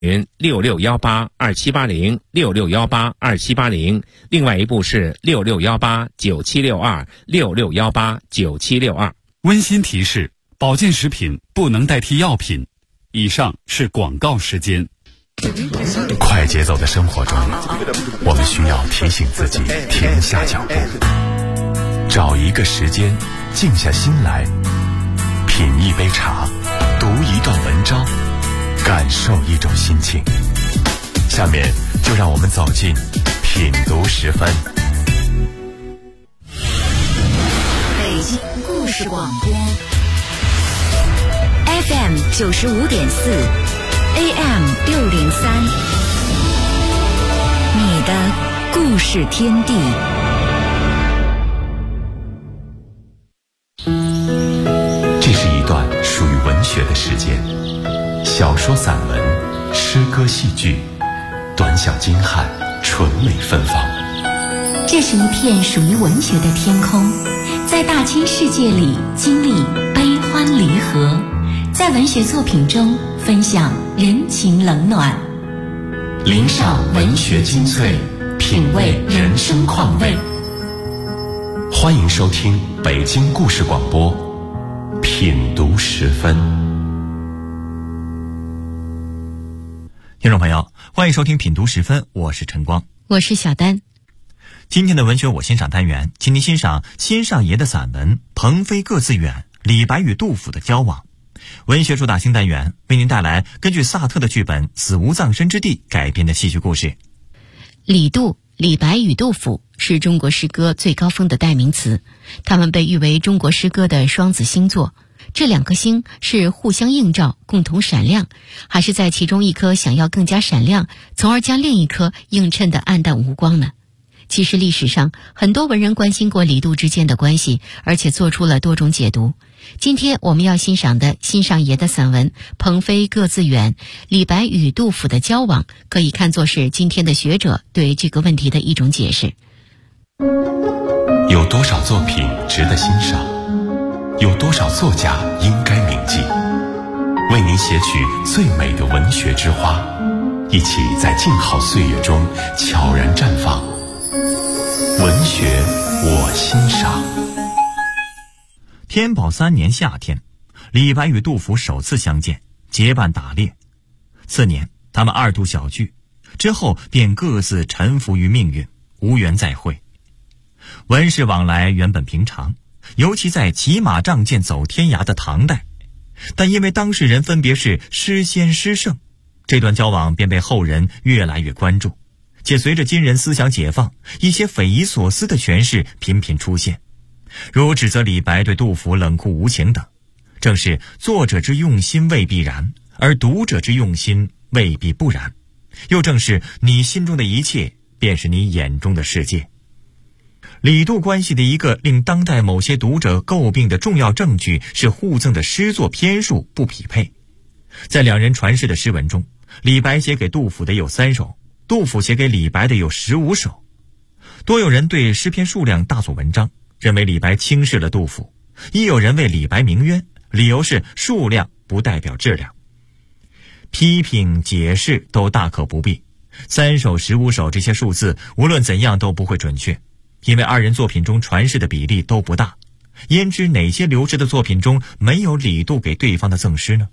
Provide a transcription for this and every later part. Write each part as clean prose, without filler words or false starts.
6618278066182780，另外一部是6618976266189762。 温馨提示：保健食品不能代替药品。以上是广告时间。 快节奏的生活中，我们需要提醒自己停下脚步，找一个时间静下心来，品一杯茶，读一段文章，感受一种心情。下面就让我们走进品读10分。 北京故事广播 FM 95.4 AM 603，你的故事天地。 这是一段属于文学的时间，小说、散文、诗歌、戏剧，短小精悍，纯美芬芳。 这是一片属于文学的天空，在大千世界里经历悲欢离合，在文学作品中分享人情冷暖， 领赏文学精粹，品味人生况味。欢迎收听北京故事广播品读10分。 听众朋友，欢迎收听品读10分，我是陈光， 我是小丹。 今天的文学我欣赏单元，请您欣赏新上爷的散文《鹏飞各自远》，李白与杜甫的交往。文学主打新单元为您带来根据萨特的剧本《死无葬身之地》改编的戏剧故事。 李杜、李白与杜甫是中国诗歌最高峰的代名词，他们被誉为中国诗歌的双子星座。这两颗星是互相映照，共同闪亮，还是在其中一颗想要更加闪亮，从而将另一颗映衬得暗淡无光呢？其实历史上很多文人关心过李杜之间的关系，而且做出了多种解读。今天我们要欣赏的新上爷的散文《鹏飞各自远》，李白与杜甫的交往，可以看作是今天的学者对这个问题的一种解释。 有多少作品值得欣赏？有多少作家应该铭记？为您写取最美的文学之花，一起在静好岁月中悄然绽放。文学我欣赏。 天宝3年夏天，李白与杜甫首次相见，结伴打猎。次年他们2度小聚，之后便各自臣服于命运，无缘再会。文士往来原本平常，尤其在骑马仗剑走天涯的唐代，但因为当事人分别是诗仙诗圣，这段交往便被后人越来越关注，且随着今人思想解放，一些匪夷所思的诠释频频出现，如指责李白对杜甫冷酷无情等。正是作者之用心未必然，而读者之用心未必不然，又正是你心中的一切便是你眼中的世界。李杜关系的一个令当代某些读者诟病的重要证据是互赠的诗作篇数不匹配。在两人传世的诗文中，李白写给杜甫的有3首，杜甫写给李白的有15首。多有人对诗篇数量大做文章，认为李白轻视了杜甫，亦有人为李白鸣冤，理由是数量不代表质量。批评解释都大可不必，3首15首这些数字无论怎样都不会准确，因为2人作品中传世的比例都不大，焉知哪些流失的作品中没有李杜给对方的赠诗呢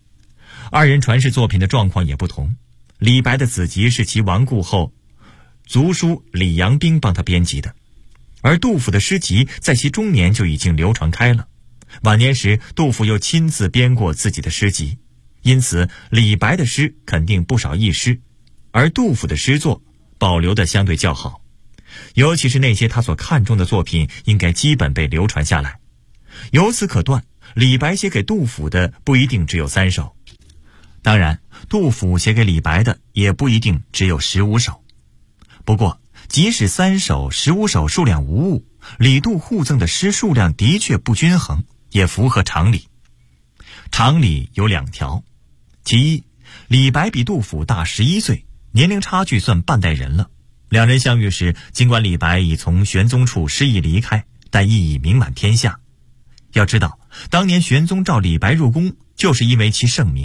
？2人传世作品的状况也不同，李白的子集是其亡故后族叔李阳冰帮他编辑的，而杜甫的诗集在其中年就已经流传开了，晚年时杜甫又亲自编过自己的诗集，因此李白的诗肯定不少佚诗，而杜甫的诗作保留的相对较好，尤其是那些他所看重的作品应该基本被流传下来。由此可断，李白写给杜甫的不一定只有3首，当然杜甫写给李白的也不一定只有15首。不过即使3首15首数量无误，李杜互赠的诗数量的确不均衡，也符合常理。常理有2条，其一，李白比杜甫大11岁，年龄差距算半代人了。2人相遇时，尽管李白已从玄宗处失意离开，但亦已名满天下。要知道，当年玄宗召李白入宫，就是因为其盛名，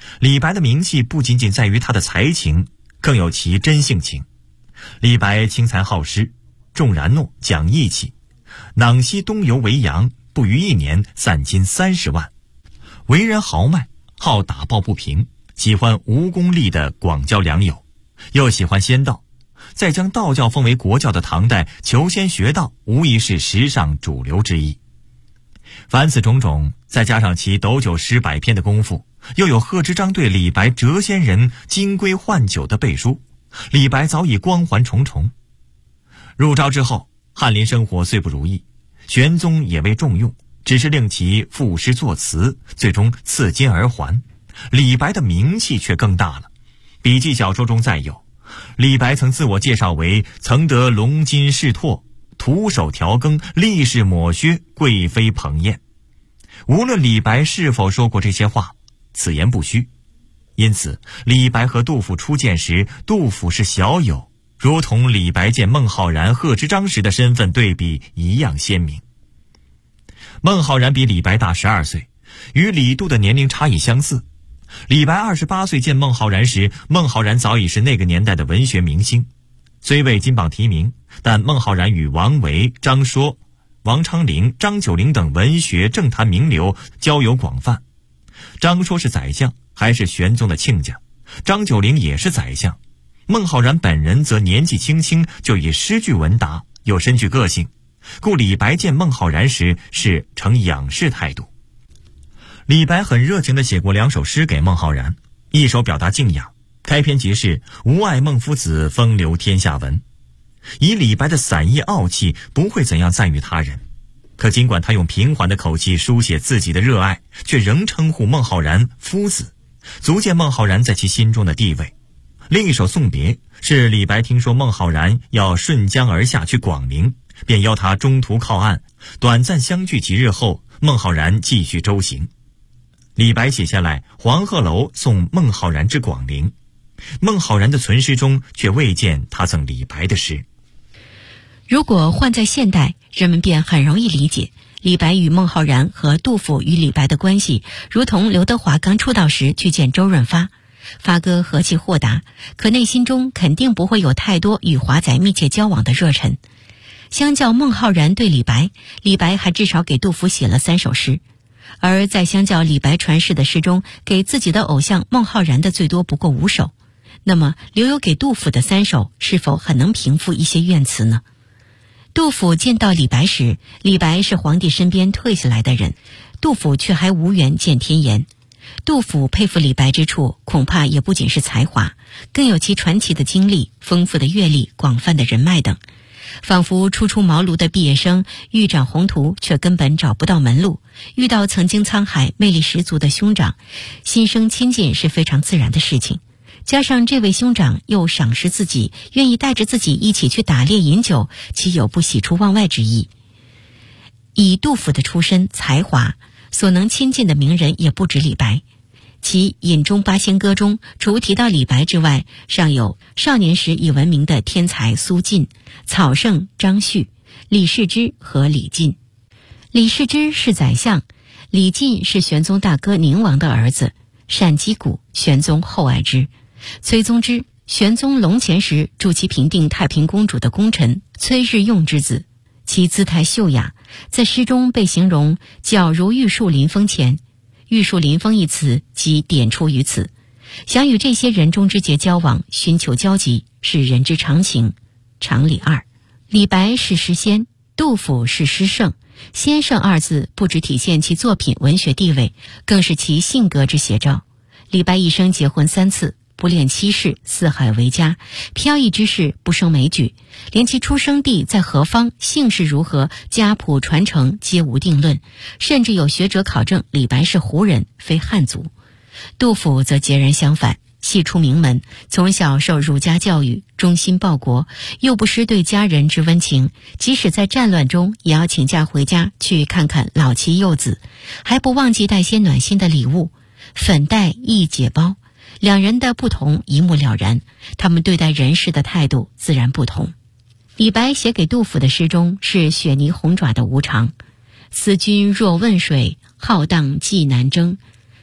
李白的名气不仅仅在于他的才情，更有其真性情。李白轻才好诗，重然诺，讲义气，囊悉东游为洋，不逾1年散金30万。为人豪迈，好打抱不平，喜欢无功利的广交良友，又喜欢仙道。在将道教奉为国教的唐代，求仙学道无疑是时尚主流之一。凡此种种，再加上其斗酒诗100篇的功夫，又有贺知章对李白谪仙人金龟换酒的背书，李白早已光环重重。入朝之后，翰林生活虽不如意，玄宗也未重用，只是令其赋诗作词，最终赐金而还。李白的名气却更大了。笔记小说中载有，李白曾自我介绍为曾得龙金仕拓，徒手调羹，力士抹靴，贵妃捧宴。无论李白是否说过这些话，此言不虚。因此李白和杜甫初见时，杜甫是小友，如同李白见孟浩然、贺知章时的身份对比一样鲜明。孟浩然比李白大12岁，与李杜的年龄差异相似。李白28岁见孟浩然时，孟浩然早已是那个年代的文学明星，虽未金榜题名，但孟浩然与王维、张说、王昌龄、张九龄等文学政坛名流交友广泛。张说是宰相，还是玄宗的亲家；张九龄也是宰相。孟浩然本人则年纪轻轻就以诗句闻达，又深具个性，故李白见孟浩然时是呈仰视态度。李白很热情地写过2首诗给孟浩然，一首表达敬仰，开篇即是吾爱孟夫子，风流天下闻。以李白的散逸傲气，不会怎样赞誉他人，可尽管他用平缓的口气书写自己的热爱，却仍称呼孟浩然夫子，足见孟浩然在其心中的地位。另一首送别是李白听说孟浩然要顺江而下去广陵，便邀他中途靠岸，短暂相聚几日后，孟浩然继续舟行。李白写下来黄鹤楼送孟浩然之广陵，孟浩然的存诗中却未见他赠李白的诗。 如果换在现代，人们便很容易理解李白与孟浩然和杜甫与李白的关系，如同刘德华刚出道时去见周润发，发哥和气豁达，可内心中肯定不会有太多与华仔密切交往的热忱。相较孟浩然对李白，李白还至少给杜甫写了3首诗，而在相较李白传世的诗中，给自己的偶像孟浩然的最多不过5首，那么留有给杜甫的3首，是否很能平复一些怨词呢？杜甫见到李白时，李白是皇帝身边退下来的人，杜甫却还无缘见天颜。杜甫佩服李白之处，恐怕也不仅是才华，更有其传奇的经历、丰富的阅历、广泛的人脉等。仿佛初出茅庐的毕业生欲展宏图，却根本找不到门路，遇到曾经沧海魅力十足的兄长，心生亲近是非常自然的事情。加上这位兄长又赏识自己，愿意带着自己一起去打猎饮酒，岂有不喜出望外之意。以杜甫的出身才华，所能亲近的名人也不止李白。其《饮中八仙歌》中除提到李白之外，尚有少年时已闻名的天才苏晋、草圣张旭、李世之和李进。李世之是宰相，李进是玄宗大哥宁王的儿子，单击鼓，玄宗厚爱之。崔宗之，玄宗隆乾时助其平定太平公主的功臣崔日用之子，其姿态秀雅，在诗中被形容皎如玉树临风前。玉树临风一词即点出于此。想与这些人中之杰交往，寻求交集，是人之常情。常理2，李白是诗仙，杜甫是诗圣。先生2字不只体现其作品文学地位，更是其性格之写照。李白一生结婚3次，不恋妻室，四海为家，飘逸之事不胜枚举，连其出生地在何方、姓氏如何、家谱传承皆无定论，甚至有学者考证李白是胡人，非汉族。杜甫则截然相反，系出名门，从小受儒家教育，忠心报国，又不失对家人之温情，即使在战乱中也要请假回家去看看老妻幼子，还不忘记带些暖心的礼物，粉黛亦解包。两人的不同一目了然，他们对待人事的态度自然不同。李白写给杜甫的诗中是雪泥红爪的无常，思君若问水，浩荡既难征。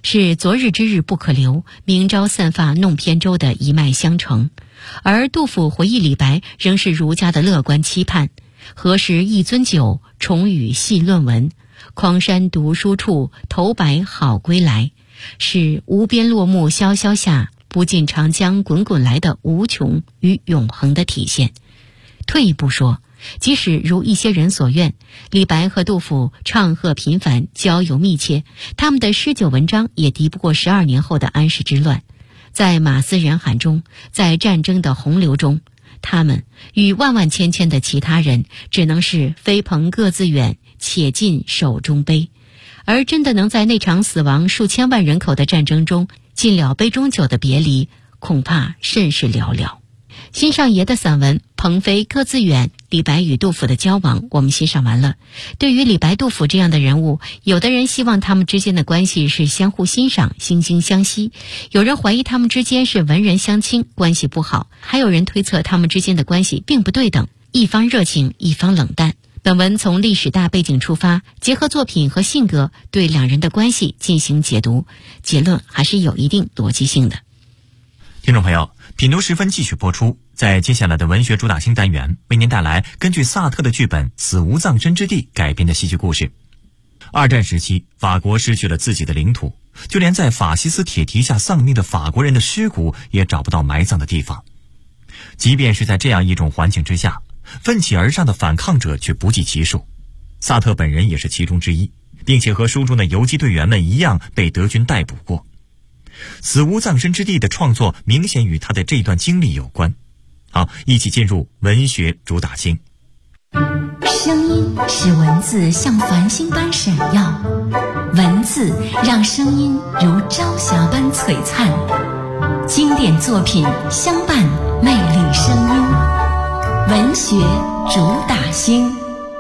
是昨日之日不可留，明朝散发弄扁舟的一脉相承。而杜甫回忆李白仍是儒家的乐观期盼，何时一樽酒，重与细论文，匡山读书处，头白好归来，是无边落木萧萧下，不尽长江滚滚来的无穷与永恒的体现。退一步说，即使如一些人所愿，李白和杜甫唱和频繁，交友密切，他们的诗酒文章也敌不过12年后的安史之乱。在马嘶人喊中，在战争的洪流中，他们与万万千千的其他人只能是飞蓬各自远，且尽手中杯。而真的能在那场死亡数千万人口的战争中尽了杯中酒的别离，恐怕甚是寥寥。新上爷的散文《鹏飞各自远》，李白与杜甫的交往我们欣赏完了。对于李白、杜甫这样的人物，有的人希望他们之间的关系是相互欣赏、惺惺相惜，有人怀疑他们之间是文人相亲，关系不好，还有人推测他们之间的关系并不对等，一方热情，一方冷淡。本文从历史大背景出发，结合作品和性格，对两人的关系进行解读，结论还是有一定逻辑性的。 听众朋友，品读时分继续播出。在接下来的文学主打星单元，为您带来根据萨特的剧本《死无葬身之地》改编的戏剧故事。二战时期，法国失去了自己的领土，就连在法西斯铁蹄下丧命的法国人的尸骨也找不到埋葬的地方。即便是在这样一种环境之下，奋起而上的反抗者却不计其数。萨特本人也是其中之一，并且和书中的游击队员们一样被德军逮捕过。死无葬身之地的创作明显与他的这段经历有关。好，一起进入文学主打星。 声音使文字像繁星般闪耀，文字让声音如朝霞般璀璨，经典作品相伴，魅力声音。文学主打星。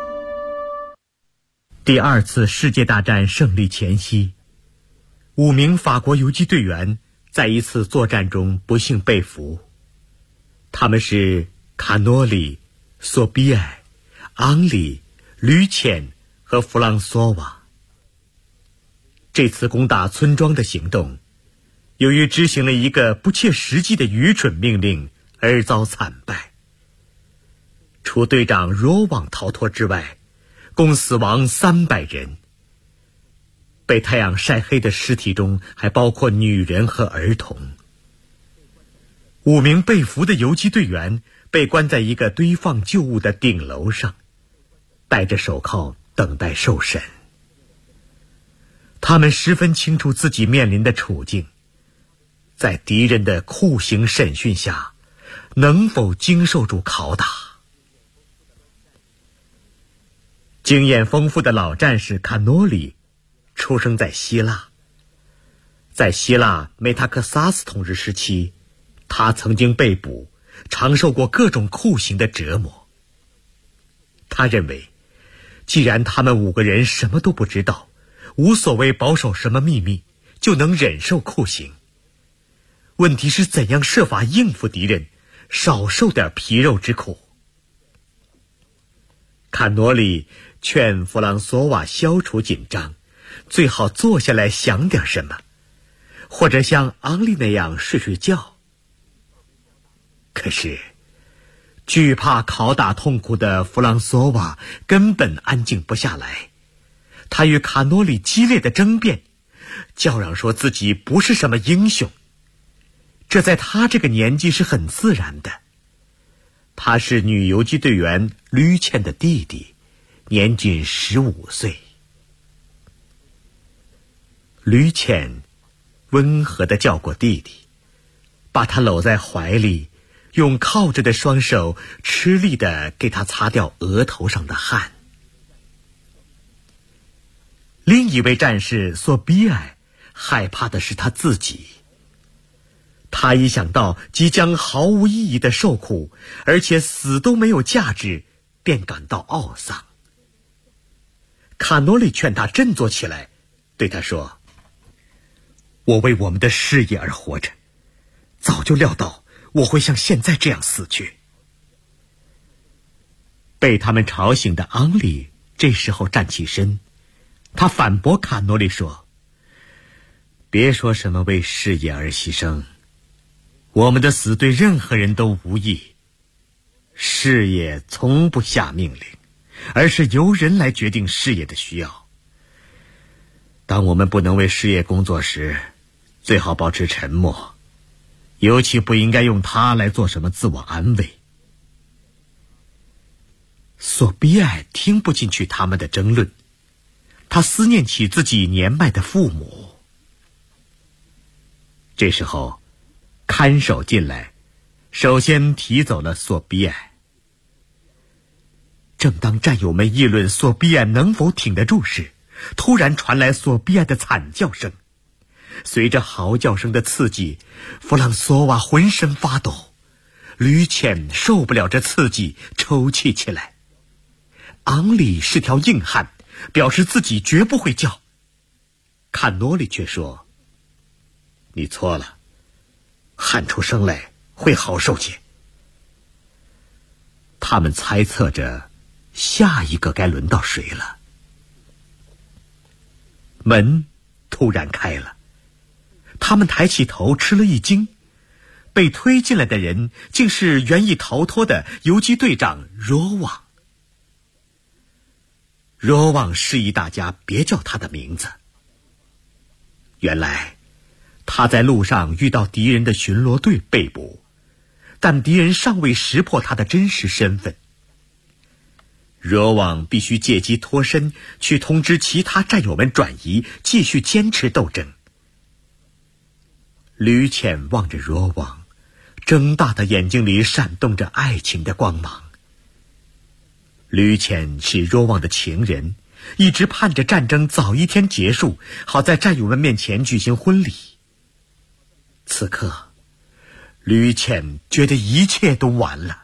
第二次世界大战胜利前夕，5名法国游击队员在一次作战中不幸被俘。他们是卡诺里、索比埃、昂里、吕浅和弗朗索瓦。这次攻打村庄的行动，由于执行了一个不切实际的愚蠢命令而遭惨败。除队长罗旺逃脱之外，共死亡300人。被太阳晒黑的尸体中还包括女人和儿童。5名被俘的游击队员被关在一个堆放旧物的顶楼上，戴着手铐等待受审。他们十分清楚自己面临的处境，在敌人的酷刑审讯下，能否经受住拷打？经验丰富的老战士卡诺里出生在希腊。在希腊梅塔克萨斯统治时期，他曾经被捕，尝受过各种酷刑的折磨。他认为，既然他们5个人什么都不知道，无所谓保守什么秘密，就能忍受酷刑。问题是怎样设法应付敌人，少受点皮肉之苦。卡诺里劝弗朗索瓦消除紧张，最好坐下来想点什么，或者像昂利那样睡睡觉。可是惧怕拷打痛苦的弗朗索瓦根本安静不下来，他与卡诺里激烈的争辩，叫嚷说自己不是什么英雄。这在他这个年纪是很自然的。他是女游击队员吕茜的弟弟，年仅15岁。吕茜温和地叫过弟弟，把他搂在怀里，用靠着的双手吃力地给他擦掉额头上的汗。另一位战士索比埃害怕的是他自己。他一想到即将毫无意义的受苦，而且死都没有价值，便感到懊丧。卡诺里劝他振作起来，对他说：“我为我们的事业而活着，早就料到我会像现在这样死去。”被他们吵醒的昂里这时候站起身，他反驳卡诺里说：“ 别说什么为事业而牺牲，我们的死对任何人都无益。事业从不下命令，而是由人来决定事业的需要。当我们不能为事业工作时，最好保持沉默，尤其不应该用它来做什么自我安慰。索比埃听不进去他们的争论，他思念起自己年迈的父母。这时候，看守进来，首先提走了索比埃。正当战友们议论索比埃能否挺得住时，突然传来索比埃的惨叫声。随着嚎叫声的刺激，弗朗索瓦浑身发抖，吕浅受不了这刺激，抽泣起来。昂里是条硬汉，表示自己绝不会叫。坎诺里却说：“你错了，喊出声来会好受些。”他们猜测着下一个该轮到谁了。门突然开了，他们抬起头吃了一惊，被推进来的人竟是原意逃脱的游击队长罗旺。罗旺示意大家别叫他的名字。原来他在路上遇到敌人的巡逻队被捕，但敌人尚未识破他的真实身份。罗旺必须借机脱身，去通知其他战友们转移，继续坚持斗争。吕浅望着罗旺，睁大的眼睛里闪动着爱情的光芒。吕浅是罗旺的情人，一直盼着战争早一天结束，好在战友们面前举行婚礼。此刻，吕浅觉得一切都完了。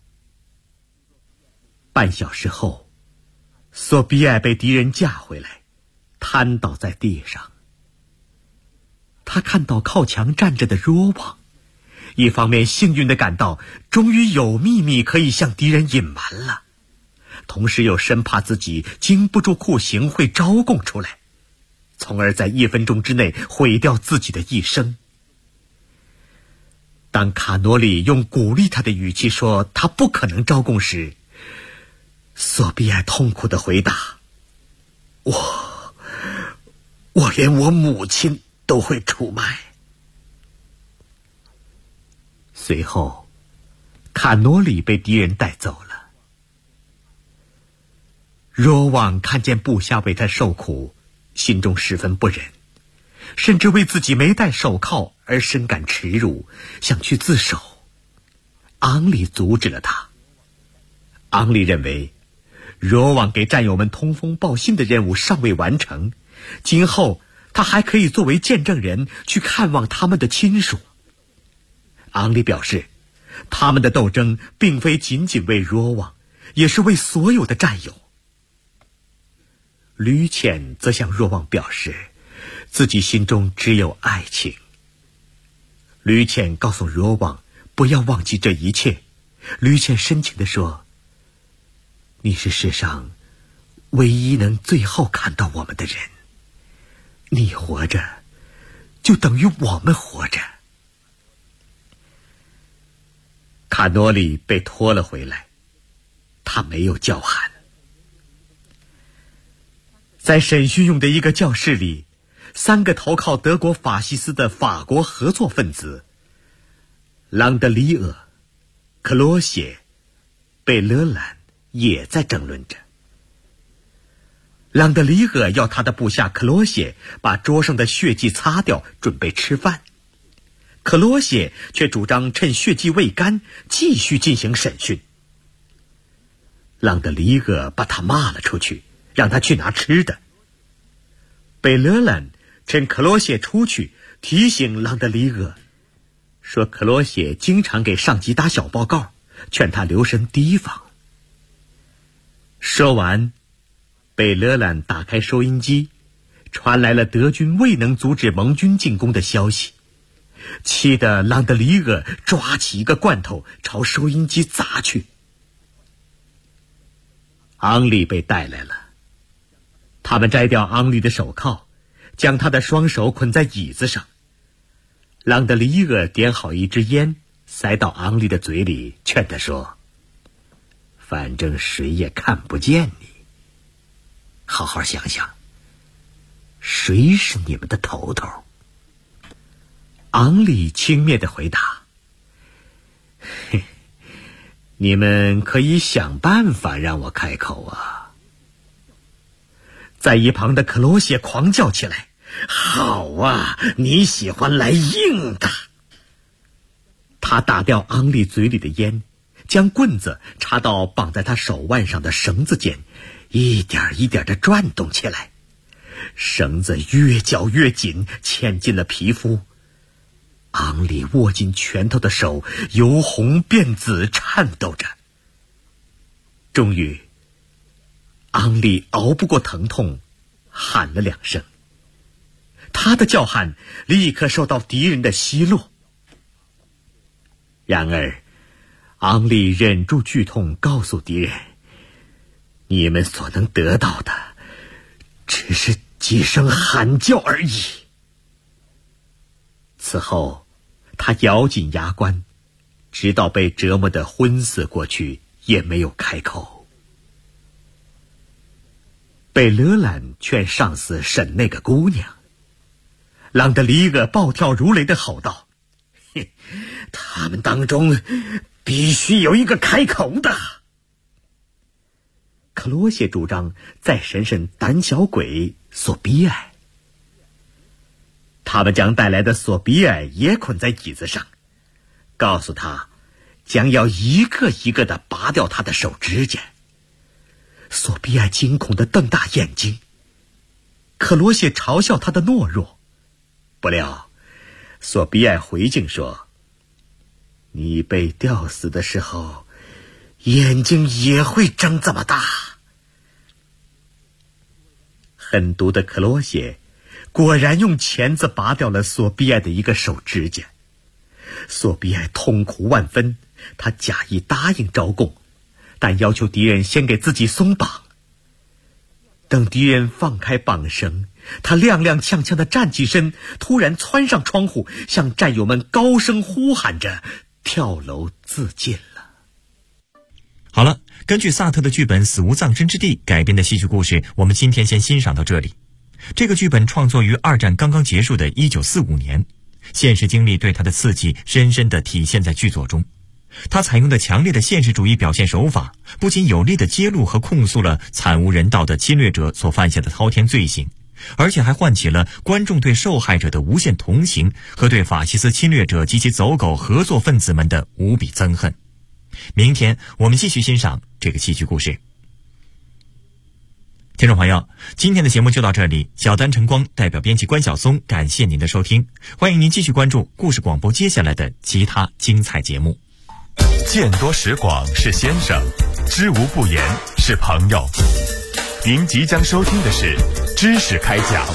半小时后，索比埃被敌人架回来，瘫倒在地上。他看到靠墙站着的罗旺，一方面幸运地感到终于有秘密可以向敌人隐瞒了，同时又生怕自己经不住酷刑会招供出来，从而在1分钟之内毁掉自己的一生。当卡诺里用鼓励他的语气说他不可能招供时，索比埃痛苦地回答：“我连我母亲都会出卖。”随后，卡诺里被敌人带走了。罗旺看见部下为他受苦，心中十分不忍，甚至为自己没戴手铐而深感耻辱，想去自首。昂里阻止了他。昂里认为罗旺给战友们通风报信的任务尚未完成，今后他还可以作为见证人去看望他们的亲属。昂里表示，他们的斗争并非仅仅为罗旺，也是为所有的战友。吕浅则向罗旺表示，自己心中只有爱情。吕浅告诉罗旺不要忘记这一切。吕浅深情地说：“你是世上唯一能最后看到我们的人，你活着就等于我们活着。”卡诺里被拖了回来，他没有叫喊。在审讯用的一个教室里，3个投靠德国法西斯的法国合作分子朗德里厄、克罗谢、贝勒兰也在争论着。朗德里厄要他的部下克罗谢把桌上的血迹擦掉，准备吃饭。克罗谢却主张趁血迹未干，继续进行审讯。朗德里厄把他骂了出去，让他去拿吃的。贝勒兰趁克罗谢出去，提醒朗德里厄，说克罗谢经常给上级打小报告，劝他留神提防。说完，贝勒兰打开收音机，传来了德军未能阻止盟军进攻的消息，气得朗德里厄抓起一个罐头朝收音机砸去。昂里被带来了，他们摘掉昂里的手铐， 将他的双手捆在椅子上。朗德里厄点好一支烟，塞到昂利的嘴里，劝他说：“反正谁也看不见你，好好想想，谁是你们的头头？”昂利轻蔑地回答：“你们可以想办法让我开口啊。”在一旁的克罗谢狂叫起来：“好啊，你喜欢来硬的！”他打掉昂利嘴里的烟，将棍子插到绑在他手腕上的绳子间，一点一点地转动起来。绳子越绞越紧，嵌进了皮肤。昂利握紧拳头的手由红变紫，颤抖着。终于，昂利熬不过疼痛，喊了2声。他的叫喊立刻受到敌人的奚落。然而，昂利忍住剧痛，告诉敌人：“你们所能得到的，只是几声喊叫而已。”此后，他咬紧牙关，直到被折磨得昏死过去，也没有开口。被勒兰劝上司审那个姑娘，朗德里厄暴跳如雷地吼道：“他们当中必须有一个开口的。”克罗谢主张再审审胆小鬼索比埃。他们将带来的索比埃也捆在椅子上，告诉他将要一个一个地拔掉他的手指甲。索比埃惊恐地瞪大眼睛。克罗谢嘲笑他的懦弱，不料索比埃回敬说：“你被吊死的时候，眼睛也会睁这么大。”狠毒的克罗谢果然用钳子拔掉了索比埃的一个手指甲。索比埃痛苦万分，他假意答应招供，但要求敌人先给自己松绑。等敌人放开绑绳，他踉踉跄跄地站起身，突然窜上窗户，向战友们高声呼喊着，跳楼自尽了。 好了，根据萨特的剧本《死无葬身之地》改编的戏剧故事，我们今天先欣赏到这里。这个剧本创作于二战刚刚结束的1945年，现实经历对它的刺激深深地体现在剧作中。它采用的强烈的现实主义表现手法，不仅有力地揭露和控诉了惨无人道的侵略者所犯下的滔天罪行，而且还唤起了观众对受害者的无限同情和对法西斯侵略者及其走狗合作分子们的无比憎恨。明天我们继续欣赏这个戏剧故事。听众朋友，今天的节目就到这里，小丹晨光代表编辑关晓松感谢您的收听，欢迎您继续关注故事广播接下来的其他精彩节目。 见多识广是先生，知无不言是朋友。您即将收听的是知识开讲。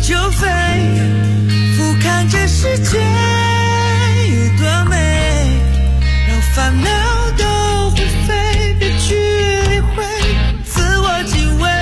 就飞，俯瞰这世界有多美，让烦恼都会飞，别去理会，自我敬畏。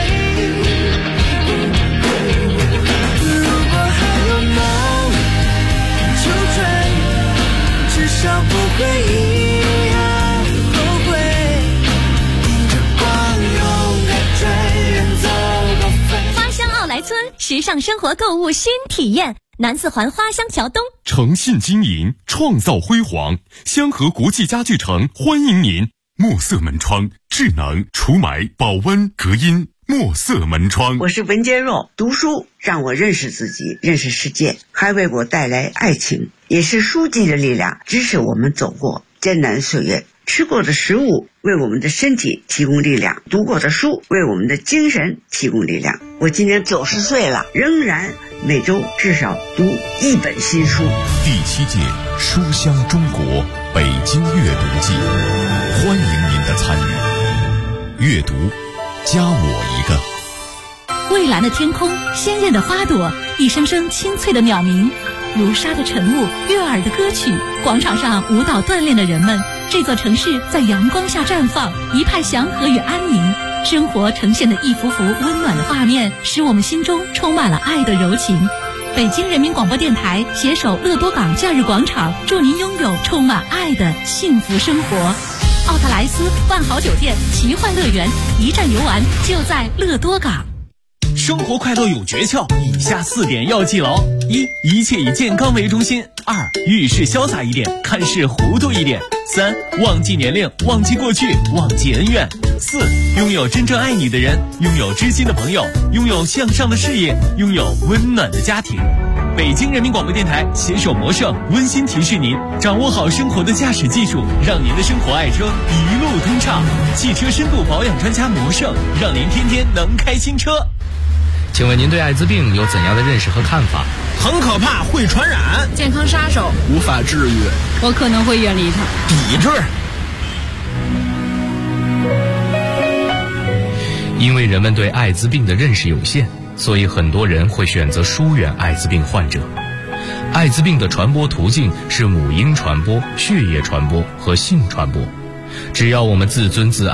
如果还有梦就追，至少不会一样后悔。迎着光勇敢追，远走高飞。 花乡奥莱村时尚生活购物新体验，南四环花乡桥东。 诚信经营，创造辉煌。香河国际家具城欢迎您。墨色门窗，智能除霾、保温、隔音。墨色门窗。 我是文坚若，读书让我认识自己，认识世界，还为我带来爱情，也是书籍的力量，支持我们走过艰难岁月。吃过的食物为我们的身体提供力量，读过的书为我们的精神提供力量。我今年90岁了，仍然每周至少读1本新书。 第7届书香中国北京阅读季，欢迎您的参与。阅读，加我一个。 蔚蓝的天空，鲜艳的花朵，一声声清脆的鸟鸣，如沙的晨雾，悦耳的歌曲，广场上舞蹈锻炼的人们，这座城市在阳光下绽放，一派祥和与安宁。生活呈现的一幅幅温暖的画面，使我们心中充满了爱的柔情。北京人民广播电台携手乐多港假日广场，祝您拥有充满爱的幸福生活。奥特莱斯万豪酒店奇幻乐园，一站游玩就在乐多港。 生活快乐有诀窍，以下4点要记牢：一切以健康为中心；二，遇事潇洒一点，看事糊涂一点；三，忘记年龄，忘记过去，忘记恩怨；四，拥有真正爱你的人，拥有知心的朋友，拥有向上的事业，拥有温暖的家庭。北京人民广播电台携手魔圣温馨提示您，掌握好生活的驾驶技术，让您的生活爱车一路通畅。汽车深度保养专家魔圣，让您天天能开新车。 请问您对艾滋病有怎样的认识和看法？ 很可怕，会传染， 健康杀手， 无法治愈， 我可能会远离它。 抵制。 因为人们对艾滋病的认识有限，所以很多人会选择疏远艾滋病患者。艾滋病的传播途径是母婴传播、血液传播和性传播。只要我们自尊自爱，